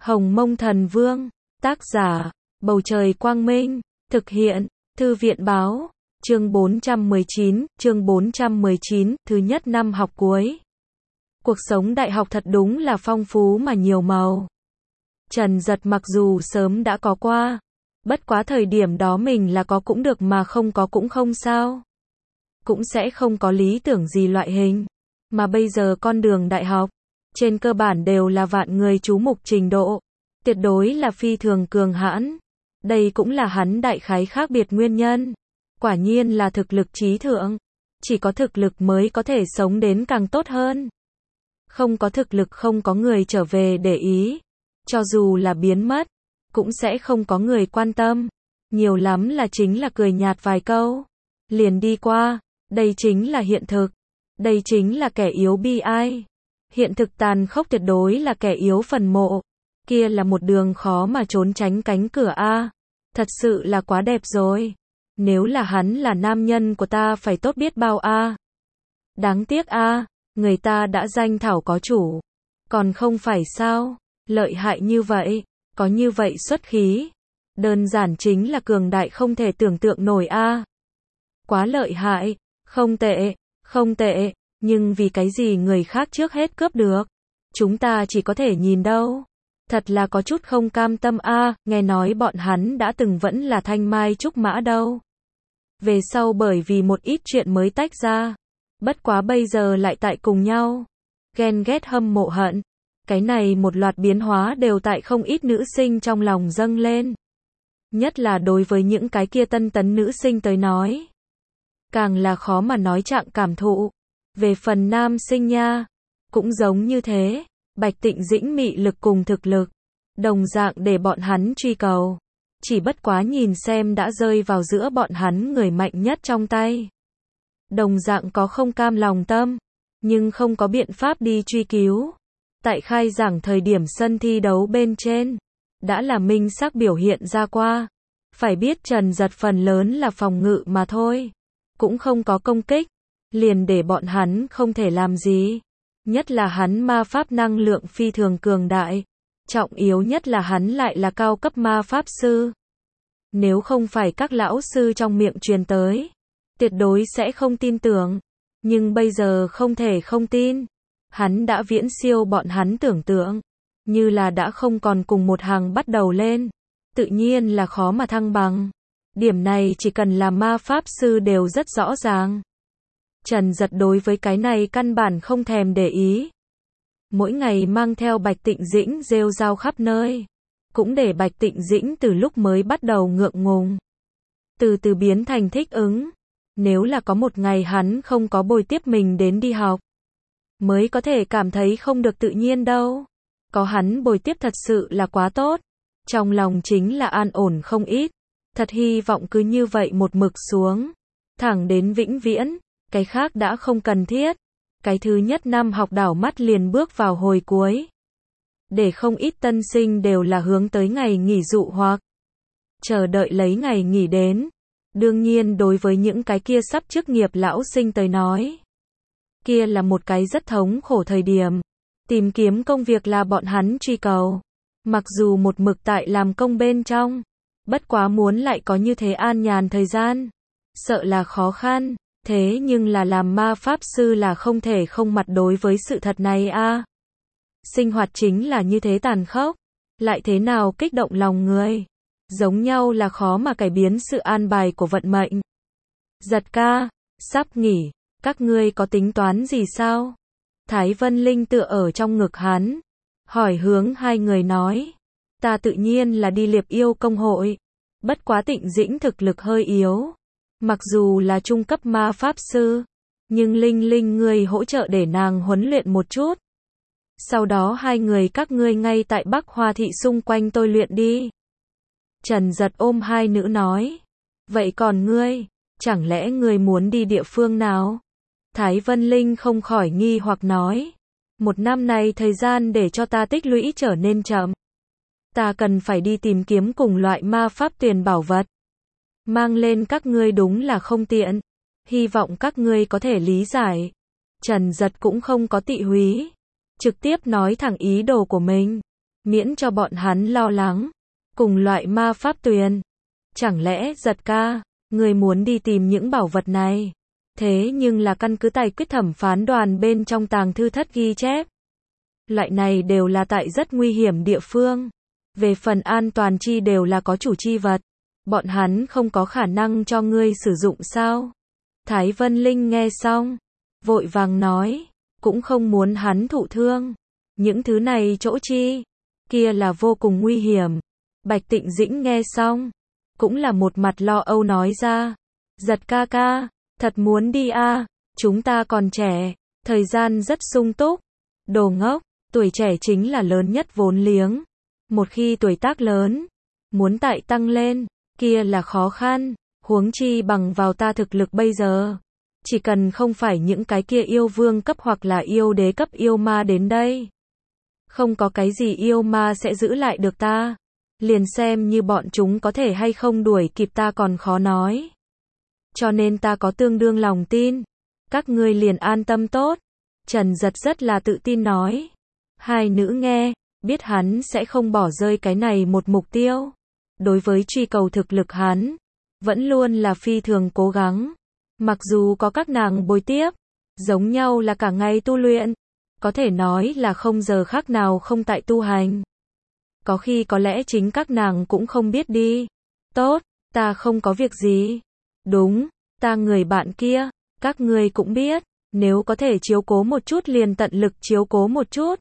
Hồng Mông Thần Vương, tác giả, Bầu Trời Quang Minh, thực hiện, Thư viện Báo, chương 419, thứ nhất năm học cuối. Cuộc sống đại học thật đúng là phong phú mà nhiều màu. Trần Dật mặc dù sớm đã có qua, bất quá thời điểm đó mình là có cũng được mà không có cũng không sao. Cũng sẽ không có lý tưởng gì loại hình. Mà bây giờ con đường đại học, trên cơ bản đều là vạn người chú mục trình độ, tuyệt đối là phi thường cường hãn. Đây cũng là hắn đại khái khác biệt nguyên nhân. Quả nhiên là thực lực trí thượng. Chỉ có thực lực mới có thể sống đến càng tốt hơn. Không có thực lực không có người trở về để ý. Cho dù là biến mất, cũng sẽ không có người quan tâm. Nhiều lắm là chính là cười nhạt vài câu, liền đi qua. Đây chính là hiện thực. Đây chính là kẻ yếu bi ai. Hiện thực tàn khốc tuyệt đối là kẻ yếu phần mộ. Kia là một đường khó mà trốn tránh cánh cửa a. Thật sự là quá đẹp rồi. Nếu là hắn là nam nhân của ta phải tốt biết bao a. Đáng tiếc a, người ta đã danh thảo có chủ. Còn không phải sao? Lợi hại như vậy, có như vậy xuất khí. Đơn giản chính là cường đại không thể tưởng tượng nổi a. Quá lợi hại, không tệ, không tệ, nhưng vì cái gì người khác trước hết cướp được? Chúng ta chỉ có thể nhìn đâu. Thật là có chút không cam tâm a, nghe nói bọn hắn đã từng vẫn là thanh mai trúc mã đâu. Về sau bởi vì một ít chuyện mới tách ra. Bất quá bây giờ lại tại cùng nhau. Ghen ghét hâm mộ hận. Cái này một loạt biến hóa đều tại không ít nữ sinh trong lòng dâng lên. Nhất là đối với những cái kia tân tấn nữ sinh tới nói. Càng là khó mà nói trạng cảm thụ. Về phần nam sinh nha, cũng giống như thế. Bạch Tịnh Dĩnh mị lực cùng thực lực, đồng dạng để bọn hắn truy cầu. Chỉ bất quá nhìn xem đã rơi vào giữa bọn hắn người mạnh nhất trong tay. Đồng dạng có không cam lòng tâm, nhưng không có biện pháp đi truy cứu. Tại khai giảng thời điểm sân thi đấu bên trên, đã là minh xác biểu hiện ra qua. Phải biết Trần Dật phần lớn là phòng ngự mà thôi. Cũng không có công kích, liền để bọn hắn không thể làm gì. Nhất là hắn ma pháp năng lượng phi thường cường đại. Trọng yếu nhất là hắn lại là cao cấp ma pháp sư. Nếu không phải các lão sư trong miệng truyền tới, tuyệt đối sẽ không tin tưởng. Nhưng bây giờ không thể không tin. Hắn đã viễn siêu bọn hắn tưởng tượng. Như là đã không còn cùng một hàng bắt đầu lên. Tự nhiên là khó mà thăng bằng. Điểm này chỉ cần là ma pháp sư đều rất rõ ràng. Trần Dật đối với cái này căn bản không thèm để ý. Mỗi ngày mang theo Bạch Tịnh Dĩnh rêu rao khắp nơi. Cũng để Bạch Tịnh Dĩnh từ lúc mới bắt đầu ngượng ngùng. Từ từ biến thành thích ứng. Nếu là có một ngày hắn không có bồi tiếp mình đến đi học, mới có thể cảm thấy không được tự nhiên đâu. Có hắn bồi tiếp thật sự là quá tốt. Trong lòng chính là an ổn không ít. Thật hy vọng cứ như vậy một mực xuống. Thẳng đến vĩnh viễn. Cái khác đã không cần thiết. Cái thứ nhất năm học đảo mắt liền bước vào hồi cuối. Để không ít tân sinh đều là hướng tới ngày nghỉ dụ hoặc chờ đợi lấy ngày nghỉ đến. Đương nhiên đối với những cái kia sắp chức nghiệp lão sinh tới nói, kia là một cái rất thống khổ thời điểm. Tìm kiếm công việc là bọn hắn truy cầu. Mặc dù một mực tại làm công bên trong, bất quá muốn lại có như thế an nhàn thời gian, sợ là khó khăn. Thế nhưng là làm ma pháp sư là không thể không mặt đối với sự thật này a. Sinh hoạt chính là như thế tàn khốc, lại thế nào kích động lòng người. Giống nhau là khó mà cải biến sự an bài của vận mệnh. Giật ca, sắp nghỉ, các ngươi có tính toán gì sao? Thái Vân Linh tựa ở trong ngực hắn, hỏi hướng hai người nói. Ta tự nhiên là đi liệp yêu công hội. Bất quá Tịnh Dĩnh thực lực hơi yếu. Mặc dù là trung cấp ma pháp sư, nhưng Linh Linh ngươi hỗ trợ để nàng huấn luyện một chút. Sau đó hai người các ngươi ngay tại Bắc Hoa thị xung quanh tôi luyện đi. Trần Dật ôm hai nữ nói. Vậy còn ngươi, chẳng lẽ ngươi muốn đi địa phương nào? Thái Vân Linh không khỏi nghi hoặc nói. Một năm này thời gian để cho ta tích lũy trở nên chậm. Ta cần phải đi tìm kiếm cùng loại ma pháp tiền bảo vật. Mang lên các ngươi đúng là không tiện. Hy vọng các ngươi có thể lý giải. Trần Dật cũng không có tị húy. Trực tiếp nói thẳng ý đồ của mình. miễn cho bọn hắn lo lắng. Cùng loại ma pháp tuyền. Chẳng lẽ Giật ca, người muốn đi tìm những bảo vật này? Thế nhưng là căn cứ tài quyết thẩm phán đoàn bên trong tàng thư thất ghi chép. Loại này đều là tại rất nguy hiểm địa phương. Về phần an toàn chi đều là có chủ chi vật. Bọn hắn không có khả năng cho ngươi sử dụng sao? Thái Vân Linh nghe xong, vội vàng nói, cũng không muốn hắn thụ thương. Những thứ này chỗ chi, kia là vô cùng nguy hiểm. Bạch Tịnh Dĩnh nghe xong, cũng là một mặt lo âu nói ra, Giật ca ca, thật muốn đi a, chúng ta còn trẻ, thời gian rất sung túc. Đồ ngốc, tuổi trẻ chính là lớn nhất vốn liếng. Một khi tuổi tác lớn, muốn tại tăng lên, kia là khó khăn, huống chi bằng vào ta thực lực bây giờ. Chỉ cần không phải những cái kia yêu vương cấp hoặc là yêu đế cấp yêu ma đến đây. Không có cái gì yêu ma sẽ giữ lại được ta. Liền xem như bọn chúng có thể hay không đuổi kịp ta còn khó nói. Cho nên ta có tương đương lòng tin. Các ngươi liền an tâm tốt. Trần Giật rất là tự tin nói. Hai nữ nghe, biết hắn sẽ không bỏ rơi cái này một mục tiêu. Đối với truy cầu thực lực hắn, vẫn luôn là phi thường cố gắng. Mặc dù có các nàng bồi tiếp, giống nhau là cả ngày tu luyện, có thể nói là không giờ khác nào không tại tu hành. Có khi có lẽ chính các nàng cũng không biết đi. Tốt, ta không có việc gì. Đúng, ta người bạn kia, các ngươi cũng biết, nếu có thể chiếu cố một chút liền tận lực chiếu cố một chút.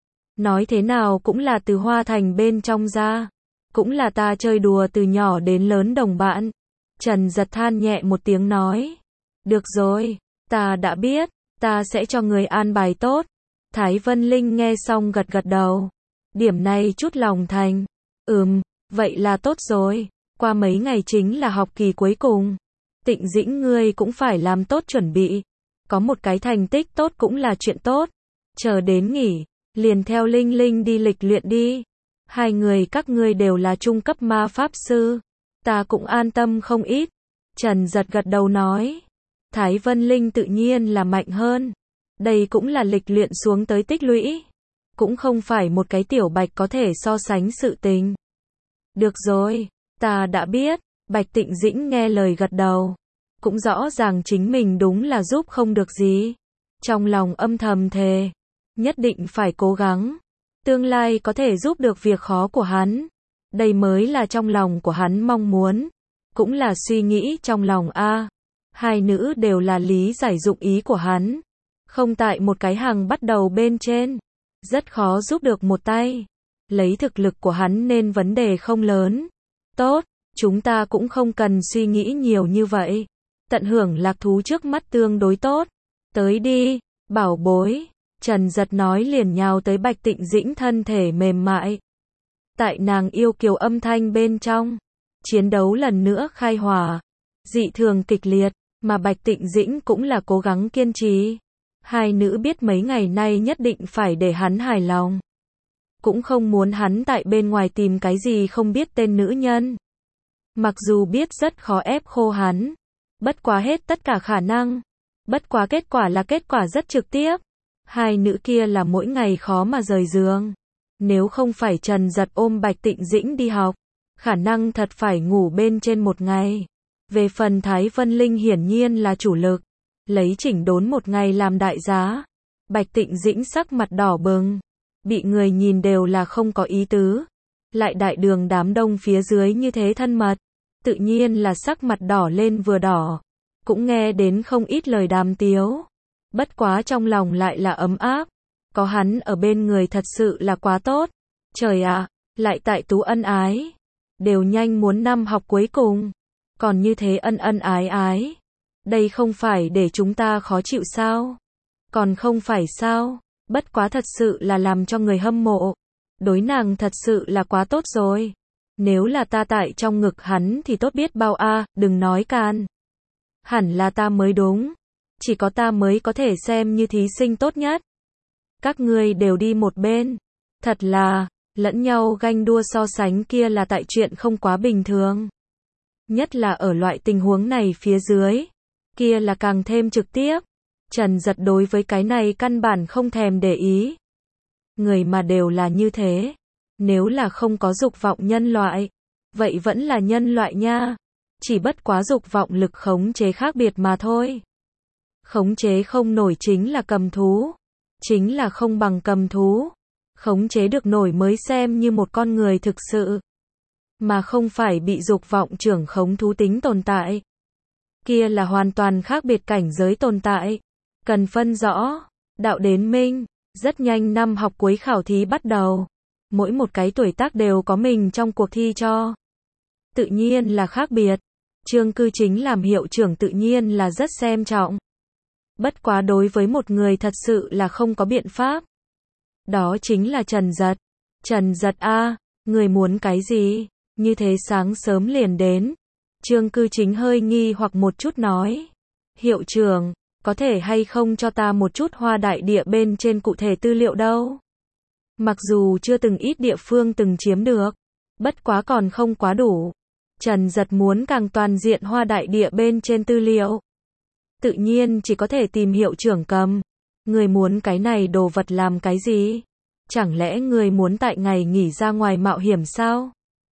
Nói thế nào cũng là từ Hoa Thành bên trong ra, cũng là ta chơi đùa từ nhỏ đến lớn đồng bạn. Trần Giật than nhẹ một tiếng nói. Được rồi, ta đã biết, ta sẽ cho người an bài tốt. Thái Vân Linh nghe xong gật gật đầu. Điểm này chút lòng thành. Vậy là tốt rồi. Qua mấy ngày chính là học kỳ cuối cùng. Tịnh Dĩnh ngươi cũng phải làm tốt chuẩn bị. Có một cái thành tích tốt cũng là chuyện tốt. Chờ đến nghỉ, liền theo Linh Linh đi lịch luyện đi. Hai người các ngươi đều là trung cấp ma pháp sư. Ta cũng an tâm không ít. Trần Giật gật đầu nói. Thái Vân Linh tự nhiên là mạnh hơn. Đây cũng là lịch luyện xuống tới tích lũy. Cũng không phải một cái tiểu bạch có thể so sánh sự tình. Được rồi, ta đã biết. Bạch Tịnh Dĩnh nghe lời gật đầu. Cũng rõ ràng chính mình đúng là giúp không được gì. Trong lòng âm thầm thề. Nhất định phải cố gắng. Tương lai có thể giúp được việc khó của hắn. Đây mới là trong lòng của hắn mong muốn. Cũng là suy nghĩ trong lòng a. Hai nữ đều là lý giải dụng ý của hắn. Không tại một cái hàng bắt đầu bên trên. Rất khó giúp được một tay. Lấy thực lực của hắn nên vấn đề không lớn. Tốt, chúng ta cũng không cần suy nghĩ nhiều như vậy. Tận hưởng lạc thú trước mắt tương đối tốt. Tới đi, bảo bối. Trần Giật nói liền nhào tới Bạch Tịnh Dĩnh thân thể mềm mại. Tại nàng yêu kiều âm thanh bên trong. Chiến đấu lần nữa khai hỏa. Dị thường kịch liệt. Mà Bạch Tịnh Dĩnh cũng là cố gắng kiên trì. Hai nữ biết mấy ngày nay nhất định phải để hắn hài lòng. Cũng không muốn hắn tại bên ngoài tìm cái gì không biết tên nữ nhân. Mặc dù biết rất khó ép khô hắn. Bất quá hết tất cả khả năng. Bất quá kết quả là kết quả rất trực tiếp. Hai nữ kia là mỗi ngày khó mà rời giường. Nếu không phải Trần Giật ôm Bạch Tịnh Dĩnh đi học, khả năng thật phải ngủ bên trên một ngày. Về phần Thái Vân Linh hiển nhiên là chủ lực. Lấy chỉnh đốn một ngày làm đại giá. Bạch Tịnh Dĩnh sắc mặt đỏ bừng. Bị người nhìn đều là không có ý tứ. Lại đại đường đám đông phía dưới như thế thân mật. Tự nhiên là sắc mặt đỏ lên vừa đỏ. Cũng nghe đến không ít lời đàm tiếu. Bất quá trong lòng lại là ấm áp. Có hắn ở bên người thật sự là quá tốt. Trời ạ, lại tại tú ân ái. Đều nhanh muốn năm học cuối cùng. Còn như thế ân ân ái ái. Đây không phải để chúng ta khó chịu sao? Còn không phải sao? Bất quá thật sự là làm cho người hâm mộ. Đối nàng thật sự là quá tốt rồi. Nếu là ta tại trong ngực hắn thì tốt biết bao a, đừng nói can. Hẳn là ta mới đúng. Chỉ có ta mới có thể xem như thí sinh tốt nhất. Các ngươi đều đi một bên. Thật là, lẫn nhau ganh đua so sánh kia là tại chuyện không quá bình thường. Nhất là ở loại tình huống này phía dưới. Kia là càng thêm trực tiếp. Trần Giật đối với cái này căn bản không thèm để ý. Người mà đều là như thế. Nếu là không có dục vọng nhân loại, vậy vẫn là nhân loại nha. Chỉ bất quá dục vọng lực khống chế khác biệt mà thôi. Khống chế không nổi chính là cầm thú. Chính là không bằng cầm thú. Khống chế được nổi mới xem như một con người thực sự. Mà không phải bị dục vọng trưởng khống thú tính tồn tại. Kia là hoàn toàn khác biệt cảnh giới tồn tại. Cần phân rõ. Đạo đến minh. Rất nhanh năm học cuối khảo thí bắt đầu. Mỗi một cái tuổi tác đều có mình trong cuộc thi cho. Tự nhiên là khác biệt. Trương Cư Chính làm hiệu trưởng tự nhiên là rất xem trọng. Bất quá đối với một người thật sự là không có biện pháp. Đó chính là Trần Giật. Trần Giật a, người muốn cái gì? Như thế sáng sớm liền đến. Trương Cư Chính hơi nghi hoặc một chút nói. Hiệu trưởng, có thể hay không cho ta một chút Hoa Đại Địa bên trên cụ thể tư liệu đâu? Mặc dù chưa từng ít địa phương từng chiếm được, bất quá còn không quá đủ. Trần Giật muốn càng toàn diện Hoa Đại Địa bên trên tư liệu. Tự nhiên chỉ có thể tìm hiệu trưởng cầm. Người muốn cái này đồ vật làm cái gì? Chẳng lẽ người muốn tại ngày nghỉ ra ngoài mạo hiểm sao?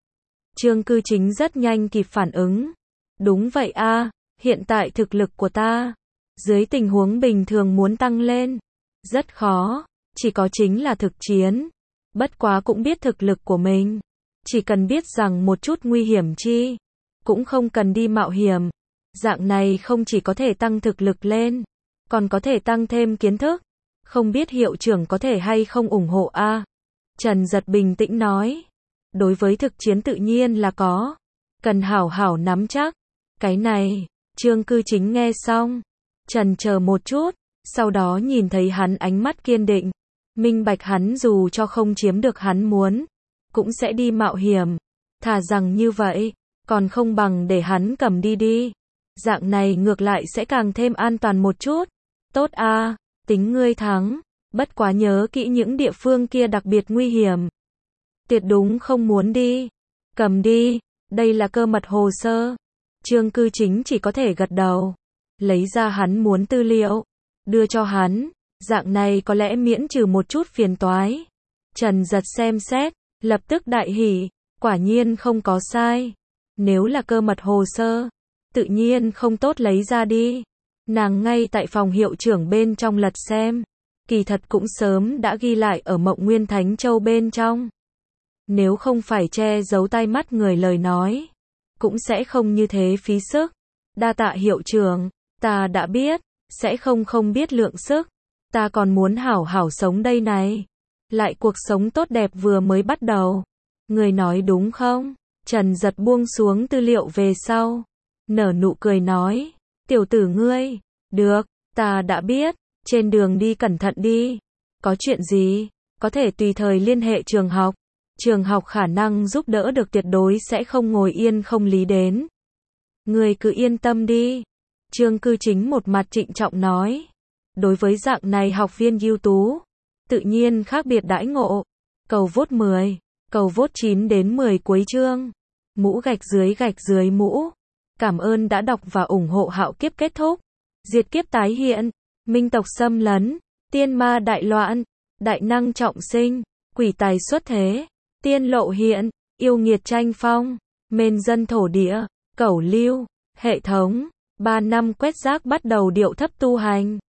Trương Cư Chính rất nhanh kịp phản ứng. Đúng vậy a, hiện tại thực lực của ta, dưới tình huống bình thường muốn tăng lên, rất khó, chỉ có chính là thực chiến. Bất quá cũng biết thực lực của mình. Chỉ cần biết rằng một chút nguy hiểm chi, cũng không cần đi mạo hiểm. Dạng này không chỉ có thể tăng thực lực lên, còn có thể tăng thêm kiến thức. Không biết hiệu trưởng có thể hay không ủng hộ a? Trần Giật bình tĩnh nói. Đối với thực chiến tự nhiên là có. Cần hảo hảo nắm chắc. Cái này, Trương Cư Chính nghe xong. Trần chờ một chút, sau đó nhìn thấy hắn ánh mắt kiên định. Minh bạch hắn dù cho không chiếm được hắn muốn, cũng sẽ đi mạo hiểm. Thà rằng như vậy, còn không bằng để hắn cầm đi đi. Dạng này ngược lại sẽ càng thêm an toàn một chút. Tốt a, tính ngươi thắng. Bất quá nhớ kỹ những địa phương kia đặc biệt nguy hiểm. Tuyệt đúng không muốn đi. Cầm đi, đây là cơ mật hồ sơ. Trương Cư Chính chỉ có thể gật đầu. Lấy ra hắn muốn tư liệu, đưa cho hắn. Dạng này có lẽ miễn trừ một chút phiền toái. Trần Giật xem xét, lập tức đại hỉ. Quả nhiên không có sai. Nếu là cơ mật hồ sơ, tự nhiên không tốt lấy ra đi. Nàng ngay tại phòng hiệu trưởng bên trong lật xem. Kỳ thật cũng sớm đã ghi lại ở Mộng Nguyên Thánh Châu bên trong. Nếu không phải che giấu tai mắt người lời nói, cũng sẽ không như thế phí sức. Đa tạ hiệu trưởng, ta đã biết, sẽ không biết lượng sức. Ta còn muốn hảo hảo sống đây này. Lại cuộc sống tốt đẹp vừa mới bắt đầu. Người nói đúng không? Trần Giật buông xuống tư liệu về sau. Nở nụ cười nói. Tiểu tử ngươi. Được, ta đã biết. Trên đường đi cẩn thận đi. Có chuyện gì? Có thể tùy thời liên hệ trường học. Trường học khả năng giúp đỡ được tuyệt đối sẽ không ngồi yên không lý đến. Ngươi cứ yên tâm đi. Trương Cư Chính một mặt trịnh trọng nói. Đối với dạng này học viên ưu tú, tự nhiên khác biệt đãi ngộ. Cầu vote 10, cầu vote 9 đến 10 cuối chương. Mũ gạch dưới mũ. Cảm ơn đã đọc và ủng hộ Hạo Kiếp kết thúc. Diệt kiếp tái hiện, minh tộc xâm lấn, tiên ma đại loạn, đại năng trọng sinh, quỷ tài xuất thế, tiên lộ hiện, yêu nghiệt tranh phong, mên dân thổ địa, cẩu lưu, hệ thống, 3 năm quét rác bắt đầu điệu thấp tu hành.